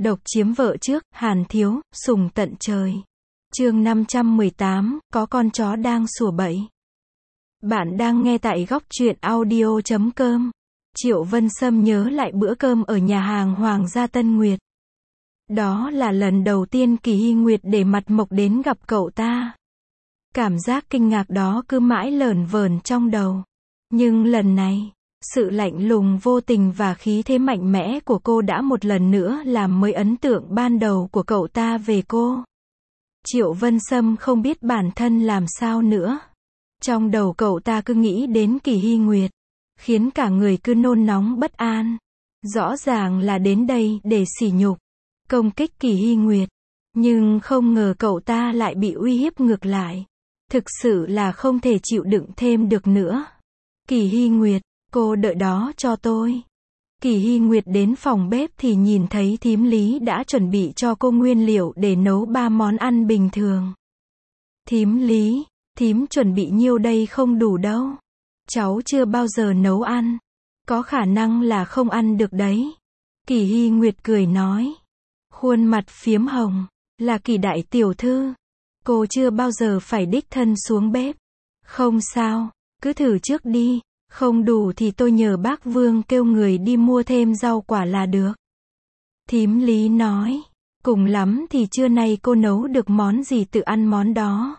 Độc chiếm vợ trước, Hàn Thiếu, sùng tận trời. Chương 518, có con chó đang sủa bậy. Bạn đang nghe tại góc truyện audio.com. Triệu Vân Sâm nhớ lại bữa cơm ở nhà hàng Hoàng gia Tân Nguyệt. Đó là lần đầu tiên Kỳ Hy Nguyệt để mặt mộc đến gặp cậu ta. Cảm giác kinh ngạc đó cứ mãi lởn vởn trong đầu. Nhưng lần này, sự lạnh lùng vô tình và khí thế mạnh mẽ của cô đã một lần nữa làm mới ấn tượng ban đầu của cậu ta về cô. Triệu Vân Sâm không biết bản thân làm sao nữa. Trong đầu cậu ta cứ nghĩ đến Kỳ Hy Nguyệt, khiến cả người cứ nôn nóng bất an. Rõ ràng là đến đây để sỉ nhục, công kích Kỳ Hy Nguyệt. Nhưng không ngờ cậu ta lại bị uy hiếp ngược lại. Thực sự là không thể chịu đựng thêm được nữa. Kỳ Hy Nguyệt, cô đợi đó cho tôi. Kỳ Hy Nguyệt đến phòng bếp thì nhìn thấy thím Lý đã chuẩn bị cho cô nguyên liệu để nấu 3 món ăn bình thường. Thím Lý, thím chuẩn bị nhiêu đây không đủ đâu. Cháu chưa bao giờ nấu ăn. Có khả năng là không ăn được đấy. Kỳ Hy Nguyệt cười nói. Khuôn mặt phiếm hồng, là Kỳ đại tiểu thư. Cô chưa bao giờ phải đích thân xuống bếp. Không sao, cứ thử trước đi. Không đủ thì tôi nhờ bác Vương kêu người đi mua thêm rau quả là được. Thím Lý nói. Cùng lắm thì trưa nay cô nấu được món gì tự ăn món đó.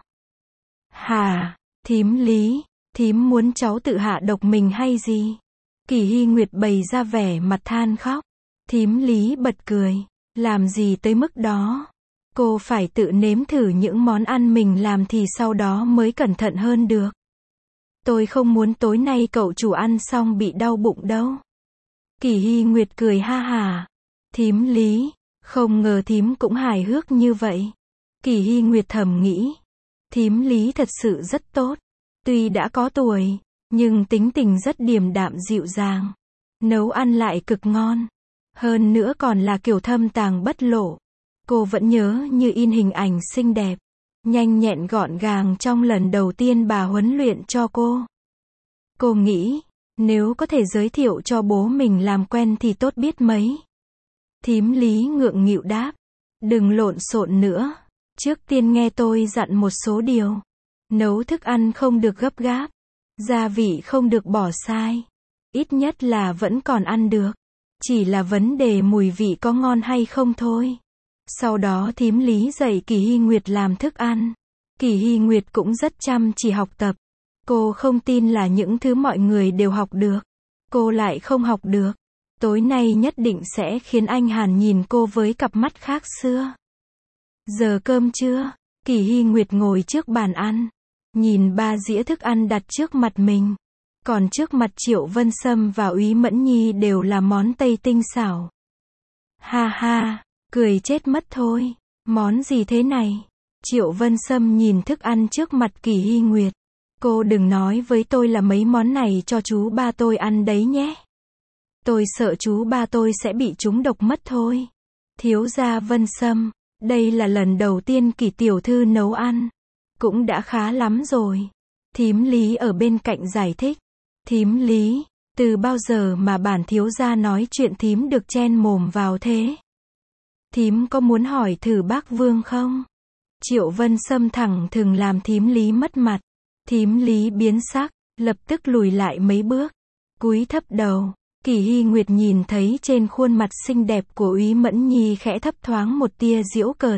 Hả, thím Lý, thím muốn cháu tự hạ độc mình hay gì? Kỳ Hy Nguyệt bày ra vẻ mặt than khóc. Thím Lý bật cười. Làm gì tới mức đó? Cô phải tự nếm thử những món ăn mình làm thì sau đó mới cẩn thận hơn được. Tôi không muốn tối nay cậu chủ ăn xong bị đau bụng đâu. Kỳ Hy Nguyệt cười ha hả. Thím Lý, không ngờ thím cũng hài hước như vậy. Kỳ Hy Nguyệt thầm nghĩ. Thím Lý thật sự rất tốt. Tuy đã có tuổi, nhưng tính tình rất điềm đạm dịu dàng. Nấu ăn lại cực ngon. Hơn nữa còn là kiểu thâm tàng bất lộ. Cô vẫn nhớ như in hình ảnh xinh đẹp, nhanh nhẹn gọn gàng trong lần đầu tiên bà huấn luyện cho cô. Cô nghĩ, nếu có thể giới thiệu cho bố mình làm quen thì tốt biết mấy. Thím Lý ngượng nghịu đáp. Đừng lộn xộn nữa. Trước tiên nghe tôi dặn một số điều. Nấu thức ăn không được gấp gáp. Gia vị không được bỏ sai. Ít nhất là vẫn còn ăn được. Chỉ là vấn đề mùi vị có ngon hay không thôi. Sau đó thím Lý dạy Kỳ Hy Nguyệt làm thức ăn. Kỳ Hy Nguyệt cũng rất chăm chỉ học tập. Cô không tin là những thứ mọi người đều học được. Cô lại không học được. Tối nay nhất định sẽ khiến anh Hàn nhìn cô với cặp mắt khác xưa. Giờ cơm trưa, Kỳ Hy Nguyệt ngồi trước bàn ăn. Nhìn 3 dĩa thức ăn đặt trước mặt mình. Còn trước mặt Triệu Vân Sâm và Úy Mẫn Nhi đều là món Tây tinh xảo. Ha ha, cười chết mất thôi. Món gì thế này? Triệu Vân Sâm nhìn thức ăn trước mặt Kỳ Hy Nguyệt. Cô đừng nói với tôi là mấy món này cho chú ba tôi ăn đấy nhé. Tôi sợ chú ba tôi sẽ bị trúng độc mất thôi. Thiếu gia Vân Sâm, đây là lần đầu tiên Kỳ tiểu thư nấu ăn. Cũng đã khá lắm rồi. Thím Lý ở bên cạnh giải thích. Thím Lý, từ bao giờ mà bản thiếu gia nói chuyện thím được chen mồm vào thế? Thím có muốn hỏi thử bác Vương không? Triệu Vân Sâm thẳng thừng làm thím Lý mất mặt. Thím Lý biến sắc, lập tức lùi lại mấy bước, cúi thấp đầu. Kỳ Hy Nguyệt nhìn thấy trên khuôn mặt xinh đẹp của Úy Mẫn Nhi khẽ thấp thoáng một tia giễu cợt.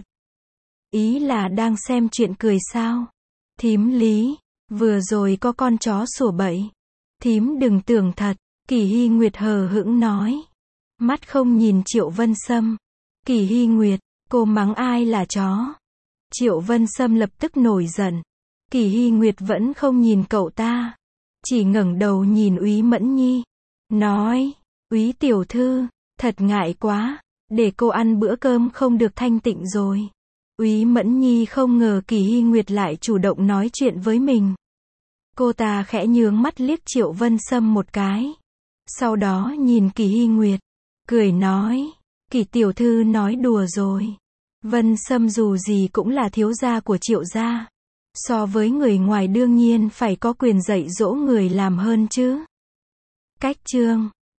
Ý là đang xem chuyện cười sao? Thím Lý, vừa rồi có con chó sủa bậy. Thím đừng tưởng thật. Kỳ Hy Nguyệt hờ hững nói. Mắt không nhìn Triệu Vân Sâm. Kỳ Hy Nguyệt, cô mắng ai là chó? Triệu Vân Sâm lập tức nổi giận. Kỳ Hy Nguyệt vẫn không nhìn cậu ta. Chỉ ngẩng đầu nhìn Úy Mẫn Nhi. Nói, Úy tiểu thư, thật ngại quá. Để cô ăn bữa cơm không được thanh tịnh rồi. Úy Mẫn Nhi không ngờ Kỳ Hy Nguyệt lại chủ động nói chuyện với mình. Cô ta khẽ nhướng mắt liếc Triệu Vân Sâm một cái. Sau đó nhìn Kỳ Hy Nguyệt. Cười nói. Kỳ tiểu thư nói đùa rồi. Vân Sâm dù gì cũng là thiếu gia của Triệu gia. So với người ngoài đương nhiên phải có quyền dạy dỗ người làm hơn chứ. Cách chương